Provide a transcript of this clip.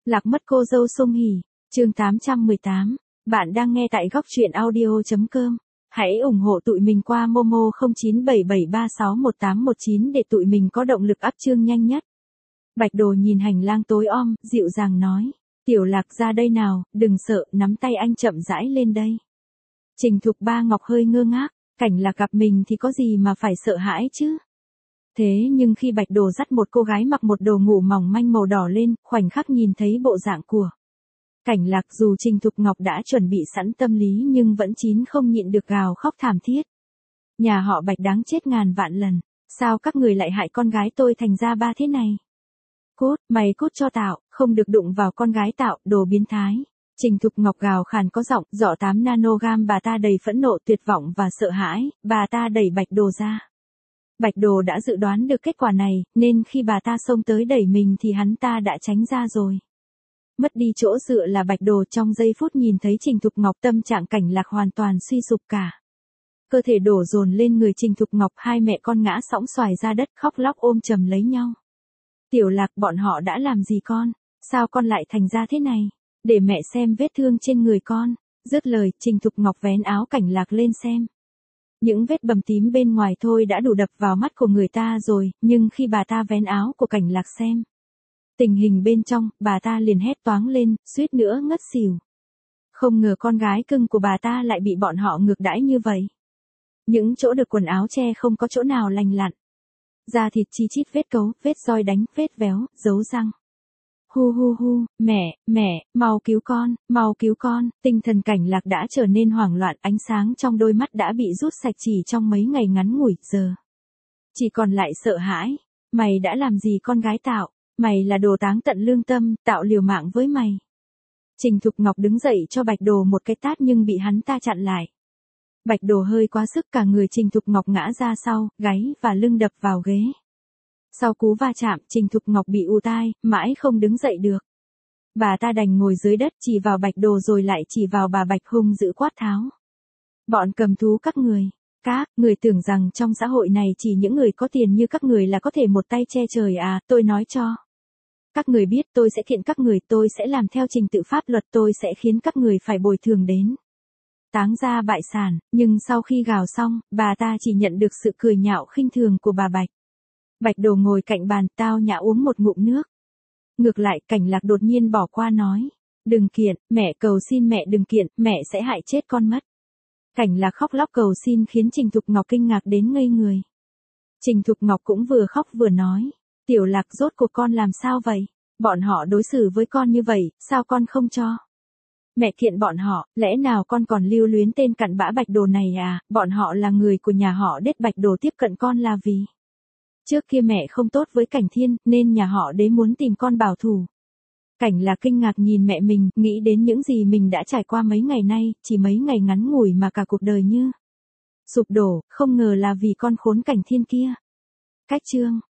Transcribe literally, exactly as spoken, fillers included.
Lạc mất cô dâu Song Hỷ, chương tám trăm mười tám. Bạn đang nghe tại góc truyện audio chấm com. Hãy ủng hộ tụi mình qua Momo không chín bảy bảy ba sáu một tám một chín để tụi mình có động lực up chương nhanh nhất. Bạch Đồ nhìn hành lang tối om, dịu dàng nói. Tiểu Lạc ra đây nào, đừng sợ, nắm tay anh chậm rãi lên đây. Trình Thục Ba Ngọc hơi ngơ ngác, Cảnh Lạc gặp mình thì có gì mà phải sợ hãi chứ. Thế nhưng khi Bạch Đồ dắt một cô gái mặc một đồ ngủ mỏng manh màu đỏ lên, khoảnh khắc nhìn thấy bộ dạng của Cảnh Lạc, dù Trình Thục Ngọc đã chuẩn bị sẵn tâm lý nhưng vẫn chín không nhịn được gào khóc thảm thiết. Nhà họ Bạch đáng chết ngàn vạn lần, sao các người lại hại con gái tôi thành ra ba thế này? Cút, mày cút cho Tạo, không được đụng vào con gái Tạo, đồ biến thái. Trình Thục Ngọc gào khàn có giọng, giỏ tám nanogam, bà ta đầy phẫn nộ, tuyệt vọng và sợ hãi, bà ta đẩy Bạch Đồ ra. Bạch Đồ đã dự đoán được kết quả này, nên khi bà ta xông tới đẩy mình thì hắn ta đã tránh ra rồi. Mất đi chỗ dựa là Bạch Đồ trong giây phút nhìn thấy Trình Thục Ngọc, tâm trạng Cảnh Lạc hoàn toàn suy sụp cả. Cơ thể đổ dồn lên người Trình Thục Ngọc, hai mẹ con ngã sõng xoài ra đất khóc lóc ôm chầm lấy nhau. Tiểu Lạc, bọn họ đã làm gì con? Sao con lại thành ra thế này? Để mẹ xem vết thương trên người con. Dứt lời, Trình Thục Ngọc vén áo Cảnh Lạc lên xem. Những vết bầm tím bên ngoài thôi đã đủ đập vào mắt của người ta rồi, nhưng khi bà ta vén áo của Cảnh Lạc xem tình hình bên trong, bà ta liền hét toáng lên, suýt nữa ngất xỉu. Không ngờ con gái cưng của bà ta lại bị bọn họ ngược đãi như vậy. Những chỗ được quần áo che không có chỗ nào lành lặn. Da thịt chi chít vết cấu, vết roi đánh, vết véo, dấu răng. Hu hu hu, mẹ, mẹ, mau cứu con, mau cứu con. Tinh thần Cảnh Lạc đã trở nên hoảng loạn, ánh sáng trong đôi mắt đã bị rút sạch chỉ trong mấy ngày ngắn ngủi giờ. Chỉ còn lại sợ hãi. Mày đã làm gì con gái Tạo? Mày là đồ táng tận lương tâm, Tạo liều mạng với mày. Trình Thục Ngọc đứng dậy cho Bạch Đồ một cái tát nhưng bị hắn ta chặn lại. Bạch Đồ hơi quá sức, cả người Trình Thục Ngọc ngã ra sau, gáy và lưng đập vào ghế. Sau cú va chạm, Trình Thục Ngọc bị ù tai, mãi không đứng dậy được. Bà ta đành ngồi dưới đất, chỉ vào Bạch Đồ rồi lại chỉ vào bà Bạch, hung dữ quát tháo. Bọn cầm thú các người, các người tưởng rằng trong xã hội này chỉ những người có tiền như các người là có thể một tay che trời à? Tôi nói cho các người biết, tôi sẽ kiện các người, tôi sẽ làm theo trình tự pháp luật, tôi sẽ khiến các người phải bồi thường đến táng gia bại sản. Nhưng sau khi gào xong, bà ta chỉ nhận được sự cười nhạo khinh thường của bà Bạch. Bạch Đồ ngồi cạnh bàn, tao nhã uống một ngụm nước. Ngược lại, Cảnh Lạc đột nhiên bỏ qua nói. Đừng kiện, mẹ cầu xin mẹ đừng kiện, mẹ sẽ hại chết con mất. Cảnh Lạc khóc lóc cầu xin khiến Trình Thục Ngọc kinh ngạc đến ngây người. Trình Thục Ngọc cũng vừa khóc vừa nói. Tiểu Lạc, rốt cuộc con làm sao vậy? Bọn họ đối xử với con như vậy, sao con không cho mẹ kiện bọn họ? Lẽ nào con còn lưu luyến tên cặn bã Bạch Đồ này à? Bọn họ là người của nhà họ Đết, Bạch Đồ tiếp cận con là vì trước kia mẹ không tốt với Cảnh Thiên, nên nhà họ Đế muốn tìm con bảo thủ. Cảnh Lạc kinh ngạc nhìn mẹ mình, nghĩ đến những gì mình đã trải qua mấy ngày nay, chỉ mấy ngày ngắn ngủi mà cả cuộc đời như sụp đổ, không ngờ là vì con khốn Cảnh Thiên kia. Cách chương